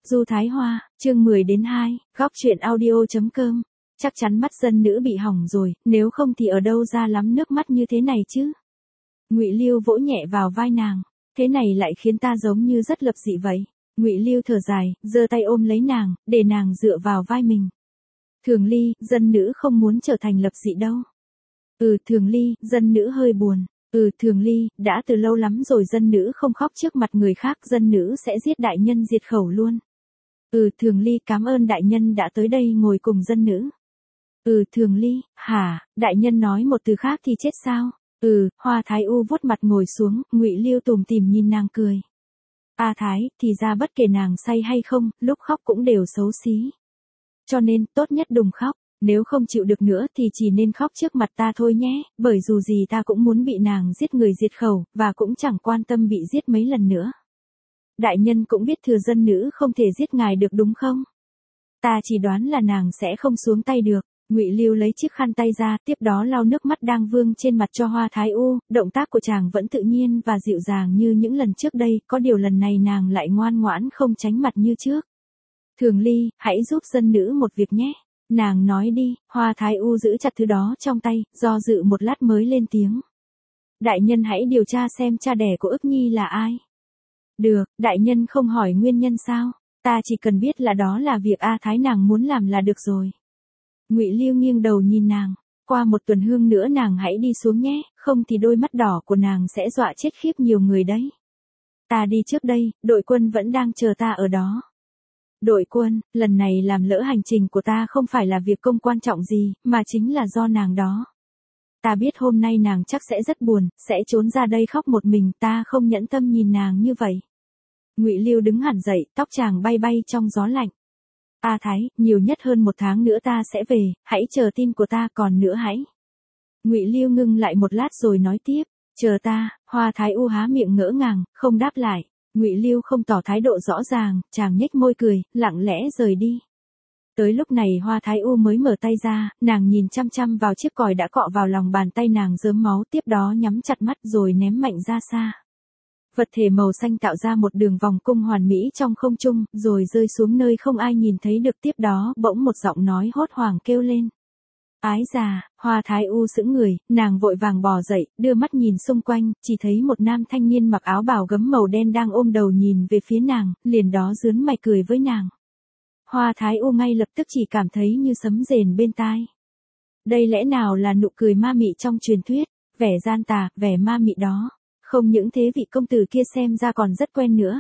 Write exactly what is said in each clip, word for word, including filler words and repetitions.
Du Thái Hoa, chương mười đến hai, góc truyện audio.com. Chắc chắn mắt dân nữ bị hỏng rồi, nếu không thì ở đâu ra lắm nước mắt như thế này chứ. Ngụy Lưu vỗ nhẹ vào vai nàng, thế này lại khiến ta giống như rất lập dị vậy. Ngụy Lưu thở dài, giơ tay ôm lấy nàng, để nàng dựa vào vai mình. Thường Ly, dân nữ không muốn trở thành lập dị đâu. Ừ, Thường Ly, dân nữ hơi buồn. Ừ, Thường Ly, đã từ lâu lắm rồi dân nữ không khóc trước mặt người khác, dân nữ sẽ giết đại nhân diệt khẩu luôn. Ừ, Thường Ly, cảm ơn đại nhân đã tới đây ngồi cùng dân nữ. Ừ, Thường Ly, hả, đại nhân nói một từ khác thì chết sao? Ừ, Hoa Thái U vuốt mặt ngồi xuống, Ngụy Lưu tủm tỉm nhìn nàng cười. A Thái, thì ra bất kể nàng say hay không, lúc khóc cũng đều xấu xí. Cho nên, tốt nhất đừng khóc. Nếu không chịu được nữa thì chỉ nên khóc trước mặt ta thôi nhé, bởi dù gì ta cũng muốn bị nàng giết người diệt khẩu, và cũng chẳng quan tâm bị giết mấy lần nữa. Đại nhân cũng biết thừa dân nữ không thể giết ngài được đúng không? Ta chỉ đoán là nàng sẽ không xuống tay được. Ngụy Lưu lấy chiếc khăn tay ra, tiếp đó lau nước mắt đang vương trên mặt cho Hoa Thái U, động tác của chàng vẫn tự nhiên và dịu dàng như những lần trước đây, có điều lần này nàng lại ngoan ngoãn không tránh mặt như trước. Thường Ly, hãy giúp dân nữ một việc nhé. Nàng nói đi, Hoa Thái U giữ chặt thứ đó trong tay, do dự một lát mới lên tiếng. Đại nhân hãy điều tra xem cha đẻ của ức nhi là ai. Được, đại nhân không hỏi nguyên nhân sao, ta chỉ cần biết là đó là việc A Thái nàng muốn làm là được rồi. Ngụy Lưu nghiêng đầu nhìn nàng, qua một tuần hương nữa nàng hãy đi xuống nhé, không thì đôi mắt đỏ của nàng sẽ dọa chết khiếp nhiều người đấy. Ta đi trước đây, đội quân vẫn đang chờ ta ở đó. Đội quân, lần này làm lỡ hành trình của ta không phải là việc công quan trọng gì, mà chính là do nàng đó. Ta biết hôm nay nàng chắc sẽ rất buồn, sẽ trốn ra đây khóc một mình, ta không nhẫn tâm nhìn nàng như vậy. Ngụy Lưu đứng hẳn dậy, tóc chàng bay bay trong gió lạnh. A Thái, nhiều nhất hơn một tháng nữa ta sẽ về, hãy chờ tin của ta, còn nữa hãy. Ngụy Lưu ngưng lại một lát rồi nói tiếp, chờ ta. Hoa Thái U há miệng ngỡ ngàng, không đáp lại. Ngụy Lưu không tỏ thái độ rõ ràng, chàng nhếch môi cười, lặng lẽ rời đi. Tới lúc này Hoa Thái U mới mở tay ra, nàng nhìn chăm chăm vào chiếc còi đã cọ vào lòng bàn tay nàng rớm máu, tiếp đó nhắm chặt mắt rồi ném mạnh ra xa. Vật thể màu xanh tạo ra một đường vòng cung hoàn mỹ trong không trung, rồi rơi xuống nơi không ai nhìn thấy được, tiếp đó bỗng một giọng nói hốt hoảng kêu lên. Ái già. Hoa Thái U sững người, nàng vội vàng bò dậy, đưa mắt nhìn xung quanh, chỉ thấy một nam thanh niên mặc áo bào gấm màu đen đang ôm đầu nhìn về phía nàng, liền đó giớn mày cười với nàng. Hoa Thái U ngay lập tức chỉ cảm thấy như sấm rền bên tai. Đây lẽ nào là nụ cười ma mị trong truyền thuyết, vẻ gian tà, vẻ ma mị đó. Không những thế vị công tử kia xem ra còn rất quen nữa.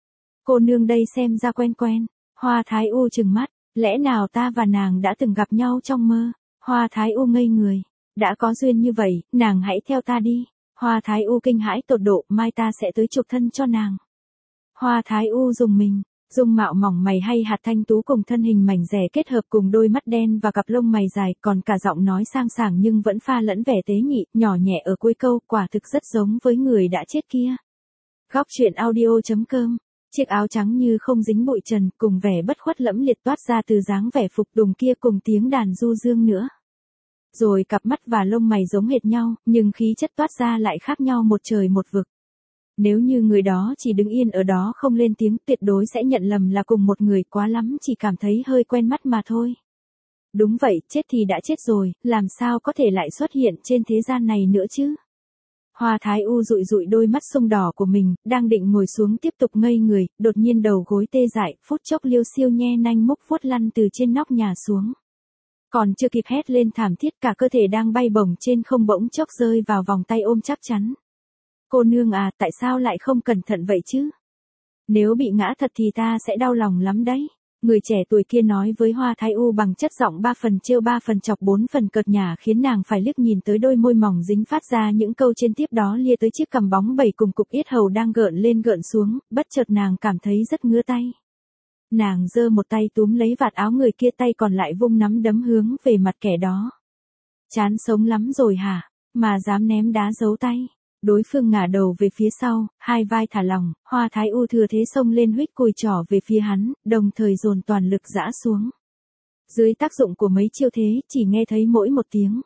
Cô nương đây xem ra quen quen. Hoa Thái U trừng mắt, lẽ nào ta và nàng đã từng gặp nhau trong mơ? Hoa Thái U ngây người. Đã có duyên như vậy, nàng hãy theo ta đi. Hoa Thái U kinh hãi tột độ, mai ta sẽ tới chụp thân cho nàng. Hoa Thái U dùng mình, dung mạo mỏng mày hay hạt thanh tú cùng thân hình mảnh dẻ kết hợp cùng đôi mắt đen và cặp lông mày dài, còn cả giọng nói sang sảng nhưng vẫn pha lẫn vẻ tế nhị, nhỏ nhẹ ở cuối câu, quả thực rất giống với người đã chết kia. Góc truyện audio.com. Chiếc áo trắng như không dính bụi trần, cùng vẻ bất khuất lẫm liệt toát ra từ dáng vẻ phục tùng kia cùng tiếng đàn du dương nữa. Rồi cặp mắt và lông mày giống hệt nhau, nhưng khí chất toát ra lại khác nhau một trời một vực. Nếu như người đó chỉ đứng yên ở đó không lên tiếng, tuyệt đối sẽ nhận lầm là cùng một người, quá lắm chỉ cảm thấy hơi quen mắt mà thôi. Đúng vậy, chết thì đã chết rồi, làm sao có thể lại xuất hiện trên thế gian này nữa chứ? Hoa Thái U dụi dụi đôi mắt sung đỏ của mình, đang định ngồi xuống tiếp tục ngây người, đột nhiên đầu gối tê dại, phút chốc Liêu Siêu nhe nanh múc vuốt lăn từ trên nóc nhà xuống. Còn chưa kịp hét lên thảm thiết, cả cơ thể đang bay bổng trên không bỗng chốc rơi vào vòng tay ôm chắc chắn. Cô nương à, tại sao lại không cẩn thận vậy chứ? Nếu bị ngã thật thì ta sẽ đau lòng lắm đấy. Người trẻ tuổi kia nói với Hoa Thái U bằng chất giọng ba phần trêu ba phần chọc bốn phần cợt nhả, khiến nàng phải liếc nhìn tới đôi môi mỏng dính phát ra những câu trên, tiếp đó lia tới chiếc cằm bóng bẩy cùng cục yết hầu đang gợn lên gợn xuống, bất chợt nàng cảm thấy rất ngứa tay. Nàng giơ một tay túm lấy vạt áo người kia, tay còn lại vung nắm đấm hướng về mặt kẻ đó. Chán sống lắm rồi hả, mà dám ném đá giấu tay. Đối phương ngả đầu về phía sau, hai vai thả lỏng, Hoa Thái U thừa thế xông lên huých cùi trỏ về phía hắn, đồng thời dồn toàn lực giã xuống. Dưới tác dụng của mấy chiêu thế, chỉ nghe thấy mỗi một tiếng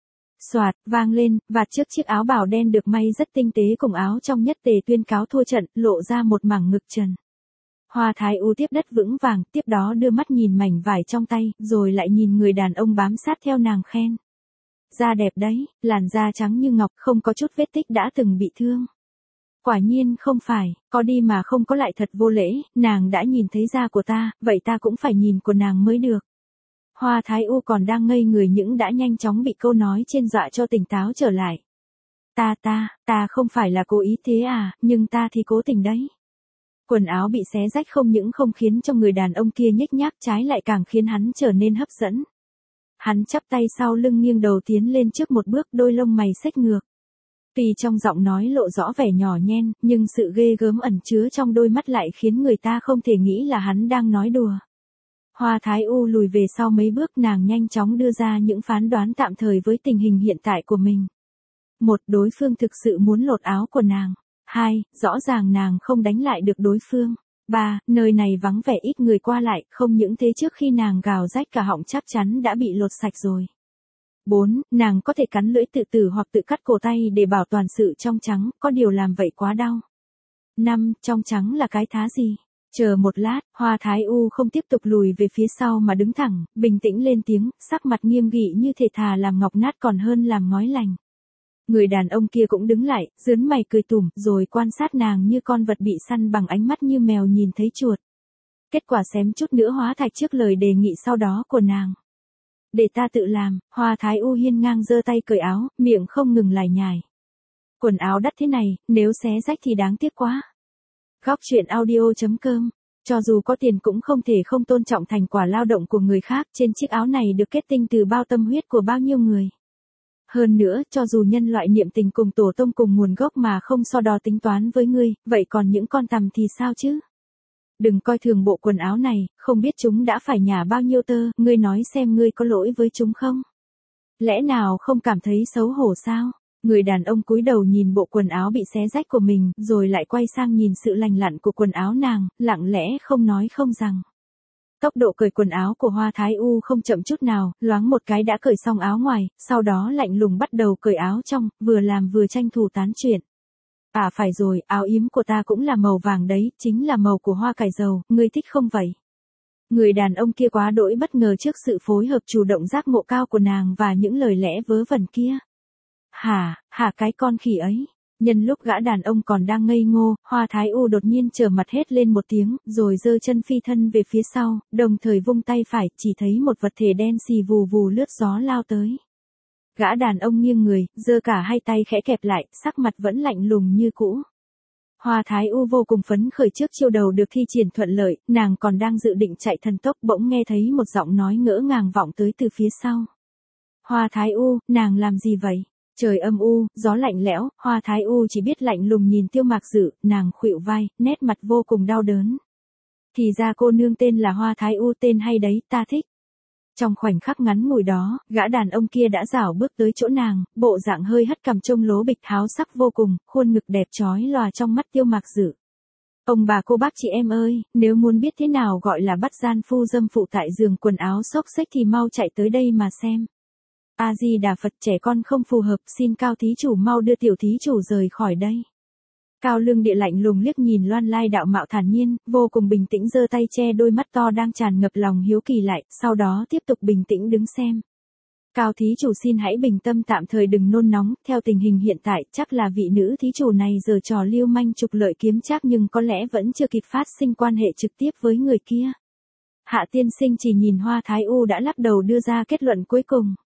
xoạt vang lên, vạt trước chiếc áo bào đen được may rất tinh tế cùng áo trong nhất tề tuyên cáo thua trận, lộ ra một mảng ngực trần. Hoa Thái U tiếp đất vững vàng, tiếp đó đưa mắt nhìn mảnh vải trong tay, rồi lại nhìn người đàn ông bám sát theo nàng khen. Da đẹp đấy, làn da trắng như ngọc, không có chút vết tích đã từng bị thương. Quả nhiên không phải, có đi mà không có lại thật vô lễ, nàng đã nhìn thấy da của ta, vậy ta cũng phải nhìn của nàng mới được. Hoa Thái U còn đang ngây người những đã nhanh chóng bị câu nói trên dọa cho tỉnh táo trở lại. Ta ta, ta không phải là cố ý thế à, nhưng ta thì cố tình đấy. Quần áo bị xé rách không những không khiến cho người đàn ông kia nhếch nhác, trái lại càng khiến hắn trở nên hấp dẫn. Hắn chắp tay sau lưng nghiêng đầu tiến lên trước một bước, đôi lông mày xếch ngược. Tuy trong giọng nói lộ rõ vẻ nhỏ nhen, nhưng sự ghê gớm ẩn chứa trong đôi mắt lại khiến người ta không thể nghĩ là hắn đang nói đùa. Hoa Thái U lùi về sau mấy bước, nàng nhanh chóng đưa ra những phán đoán tạm thời với tình hình hiện tại của mình. Một, đối phương thực sự muốn lột áo của nàng. Hai, rõ ràng nàng không đánh lại được đối phương. Ba, nơi này vắng vẻ ít người qua lại, không những thế trước khi nàng gào rách cả họng chắc chắn đã bị lột sạch rồi. Bốn, nàng có thể cắn lưỡi tự tử hoặc tự cắt cổ tay để bảo toàn sự trong trắng, có điều làm vậy quá đau. Năm, trong trắng là cái thá gì? Chờ một lát, Hoa Thái U không tiếp tục lùi về phía sau mà đứng thẳng, bình tĩnh lên tiếng, sắc mặt nghiêm nghị như thể thà làm ngọc nát còn hơn làm ngói lành. Người đàn ông kia cũng đứng lại, dướn mày cười tủm, rồi quan sát nàng như con vật bị săn bằng ánh mắt như mèo nhìn thấy chuột. Kết quả xém chút nữa hóa thạch trước lời đề nghị sau đó của nàng. Để ta tự làm. Hoa Thái U hiên ngang giơ tay cởi áo, miệng không ngừng lải nhải. Quần áo đắt thế này, nếu xé rách thì đáng tiếc quá. Góc truyện audio chấm com. Cho dù có tiền cũng không thể không tôn trọng thành quả lao động của người khác, trên chiếc áo này được kết tinh từ bao tâm huyết của bao nhiêu người. Hơn nữa, cho dù nhân loại niệm tình cùng tổ tông cùng nguồn gốc mà không so đo tính toán với ngươi, vậy còn những con tằm thì sao chứ? Đừng coi thường bộ quần áo này, không biết chúng đã phải nhả bao nhiêu tơ, ngươi nói xem ngươi có lỗi với chúng không? Lẽ nào không cảm thấy xấu hổ sao? Người đàn ông cúi đầu nhìn bộ quần áo bị xé rách của mình, rồi lại quay sang nhìn sự lành lặn của quần áo nàng, lặng lẽ không nói không rằng. Tốc độ cởi quần áo của Hoa Thái U không chậm chút nào, loáng một cái đã cởi xong áo ngoài, sau đó lạnh lùng bắt đầu cởi áo trong, vừa làm vừa tranh thủ tán chuyện. À phải rồi, áo yếm của ta cũng là màu vàng đấy, chính là màu của hoa cải dầu, ngươi thích không vậy? Người đàn ông kia quá đỗi bất ngờ trước sự phối hợp chủ động giác ngộ cao của nàng và những lời lẽ vớ vẩn kia. Hả, hả cái con khỉ ấy. Nhân lúc gã đàn ông còn đang ngây ngô, Hoa Thái U đột nhiên trở mặt hét lên một tiếng, rồi giơ chân phi thân về phía sau, đồng thời vung tay phải, chỉ thấy một vật thể đen xì vù vù lướt gió lao tới. Gã đàn ông nghiêng người, giơ cả hai tay khẽ kẹp lại, sắc mặt vẫn lạnh lùng như cũ. Hoa Thái U vô cùng phấn khởi trước chiêu đầu được thi triển thuận lợi, nàng còn đang dự định chạy thần tốc bỗng nghe thấy một giọng nói ngỡ ngàng vọng tới từ phía sau. Hoa Thái U, nàng làm gì vậy? Trời âm u, gió lạnh lẽo, Hoa Thái U chỉ biết lạnh lùng nhìn Tiêu Mạc Dự, nàng khuỵu vai, nét mặt vô cùng đau đớn. Thì ra cô nương tên là Hoa Thái U, tên hay đấy, ta thích. Trong khoảnh khắc ngắn ngủi đó, gã đàn ông kia đã rảo bước tới chỗ nàng, bộ dạng hơi hất cằm trông lố bịch háo sắc vô cùng, khuôn ngực đẹp chói lòa trong mắt Tiêu Mạc Dự. Ông bà cô bác chị em ơi, nếu muốn biết thế nào gọi là bắt gian phu dâm phụ tại giường quần áo xốc xếch thì mau chạy tới đây mà xem. A-di-đà Phật, trẻ con không phù hợp, xin Cao thí chủ mau đưa tiểu thí chủ rời khỏi đây. Cao Lương Địa lạnh lùng liếc nhìn Loan Lai đạo mạo thản nhiên, vô cùng bình tĩnh giơ tay che đôi mắt to đang tràn ngập lòng hiếu kỳ lại, sau đó tiếp tục bình tĩnh đứng xem. Cao thí chủ xin hãy bình tâm tạm thời đừng nôn nóng, theo tình hình hiện tại chắc là vị nữ thí chủ này giờ trò lưu manh trục lợi kiếm trác nhưng có lẽ vẫn chưa kịp phát sinh quan hệ trực tiếp với người kia. Hạ tiên sinh chỉ nhìn Hoa Thái U đã lắc đầu đưa ra kết luận cuối cùng.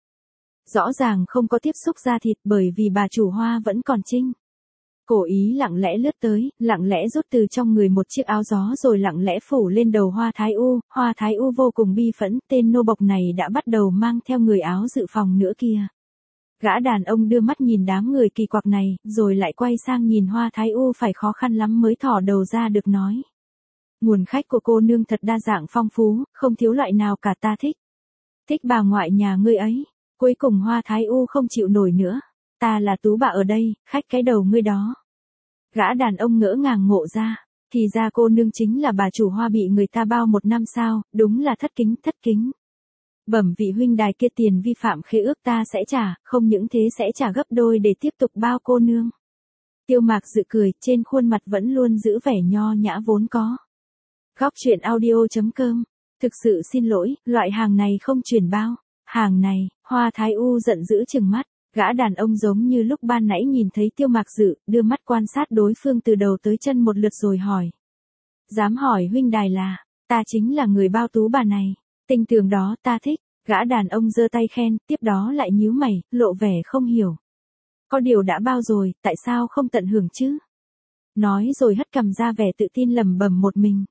Rõ ràng không có tiếp xúc da thịt bởi vì bà chủ Hoa vẫn còn trinh. Cổ ý lặng lẽ lướt tới, lặng lẽ rút từ trong người một chiếc áo gió rồi lặng lẽ phủ lên đầu Hoa Thái U. Hoa Thái U vô cùng bi phẫn, tên nô bộc này đã bắt đầu mang theo người áo dự phòng nữa kìa. Gã đàn ông đưa mắt nhìn đám người kỳ quặc này, rồi lại quay sang nhìn Hoa Thái U phải khó khăn lắm mới thỏ đầu ra được nói. Nguồn khách của cô nương thật đa dạng phong phú, không thiếu loại nào cả ta thích. Thích bà ngoại nhà ngươi ấy. Cuối cùng Hoa Thái U không chịu nổi nữa. Ta là Tú Bà ở đây, khách cái đầu ngươi đó. Gã đàn ông ngỡ ngàng ngộ ra. Thì ra cô nương chính là bà chủ Hoa bị người ta bao một năm sao, đúng là thất kính, thất kính. Bẩm vị huynh đài kia tiền vi phạm khế ước ta sẽ trả, không những thế sẽ trả gấp đôi để tiếp tục bao cô nương. Tiêu Mạc Dự cười, trên khuôn mặt vẫn luôn giữ vẻ nho nhã vốn có. Góc chuyện audio.com. Thực sự xin lỗi, loại hàng này không chuyển bao. Hàng này, Hoa Thái U giận dữ trừng mắt. Gã đàn ông giống như lúc ban nãy nhìn thấy Tiêu Mạc Dự, đưa mắt quan sát đối phương từ đầu tới chân một lượt rồi hỏi. Dám hỏi huynh đài là, ta chính là người bao tú bà này. Tình tường đó ta thích. Gã đàn ông giơ tay khen, tiếp đó lại nhíu mày, lộ vẻ không hiểu. Có điều đã bao rồi, tại sao không tận hưởng chứ? Nói rồi hất cằm ra vẻ tự tin lẩm bẩm một mình.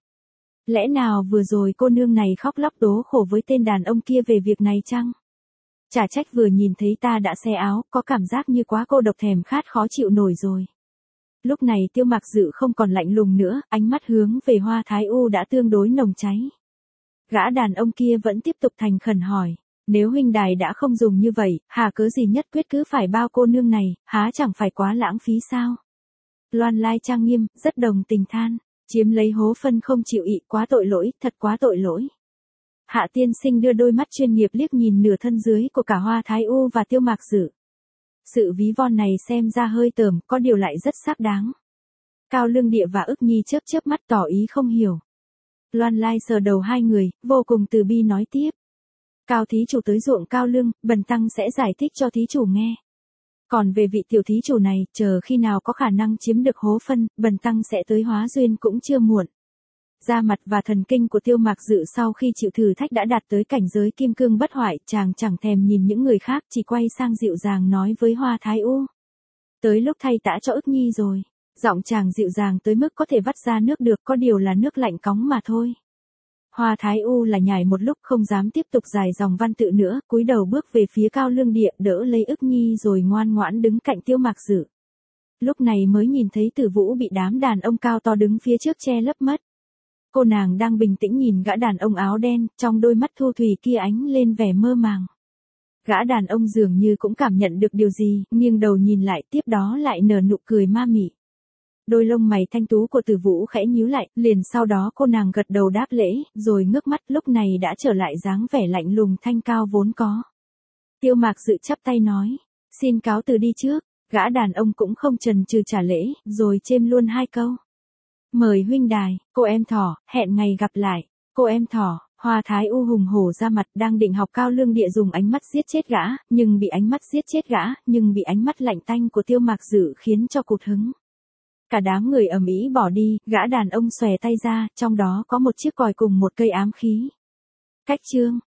Lẽ nào vừa rồi cô nương này khóc lóc tố khổ với tên đàn ông kia về việc này chăng? Chả trách vừa nhìn thấy ta đã xé áo, có cảm giác như quá cô độc thèm khát khó chịu nổi rồi. Lúc này Tiêu Mạc Dự không còn lạnh lùng nữa, ánh mắt hướng về Hoa Thái U đã tương đối nồng cháy. Gã đàn ông kia vẫn tiếp tục thành khẩn hỏi, nếu huynh đài đã không dùng như vậy, hà cớ gì nhất quyết cứ phải bao cô nương này, há chẳng phải quá lãng phí sao? Loan Lai trang nghiêm, rất đồng tình than, chiếm lấy hố phân không chịu ị, quá tội lỗi, thật quá tội lỗi. Hạ tiên sinh đưa đôi mắt chuyên nghiệp liếc nhìn nửa thân dưới của cả Hoa Thái U và Tiêu Mạc Dự. Sự ví von này xem ra hơi tởm, có điều lại rất xác đáng. Cao Lương Địa và Ức Nhi chớp chớp mắt tỏ ý không hiểu. Loan Lai sờ đầu hai người, vô cùng từ bi nói tiếp. Cao thí chủ tới ruộng Cao Lương, bần tăng sẽ giải thích cho thí chủ nghe. Còn về vị tiểu thí chủ này, chờ khi nào có khả năng chiếm được hố phân, bần tăng sẽ tới hóa duyên cũng chưa muộn. Da mặt và thần kinh của Tiêu Mạc Dự sau khi chịu thử thách đã đạt tới cảnh giới kim cương bất hoại, chàng chẳng thèm nhìn những người khác, chỉ quay sang dịu dàng nói với Hoa Thái U. Tới lúc thay tã cho Ức Nhi rồi. Giọng chàng dịu dàng tới mức có thể vắt ra nước được, có điều là nước lạnh cóng mà thôi. Hoa Thái U là nhảy một lúc không dám tiếp tục dài dòng văn tự nữa, cúi đầu bước về phía Cao Lương Địa đỡ lấy Ức Nhi rồi ngoan ngoãn đứng cạnh Tiêu Mạc Dự. Lúc này mới nhìn thấy Tử Vũ bị đám đàn ông cao to đứng phía trước che lấp mất. Cô nàng đang bình tĩnh nhìn gã đàn ông áo đen, trong đôi mắt thu thủy kia ánh lên vẻ mơ màng. Gã đàn ông dường như cũng cảm nhận được điều gì, nghiêng đầu nhìn lại, tiếp đó lại nở nụ cười ma mị. Đôi lông mày thanh tú của Tử Vũ khẽ nhíu lại, liền sau đó cô nàng gật đầu đáp lễ, rồi ngước mắt, lúc này đã trở lại dáng vẻ lạnh lùng thanh cao vốn có. Tiêu Mạc Dự chắp tay nói, xin cáo từ đi trước. Gã đàn ông cũng không chần chừ trả lễ, rồi chêm luôn hai câu. Mời huynh đài, cô em thỏ, hẹn ngày gặp lại. Cô em thỏ. Hoa Thái U hùng hổ ra mặt, đang định học Cao Lương Địa dùng ánh mắt giết chết gã, nhưng bị ánh mắt giết chết gã, nhưng bị ánh mắt lạnh tanh của Tiêu Mạc Dự khiến cho cụt hứng. Cả đám người ầm ĩ bỏ đi, gã đàn ông xòe tay ra, trong đó có một chiếc còi cùng một cây ám khí. Cách chương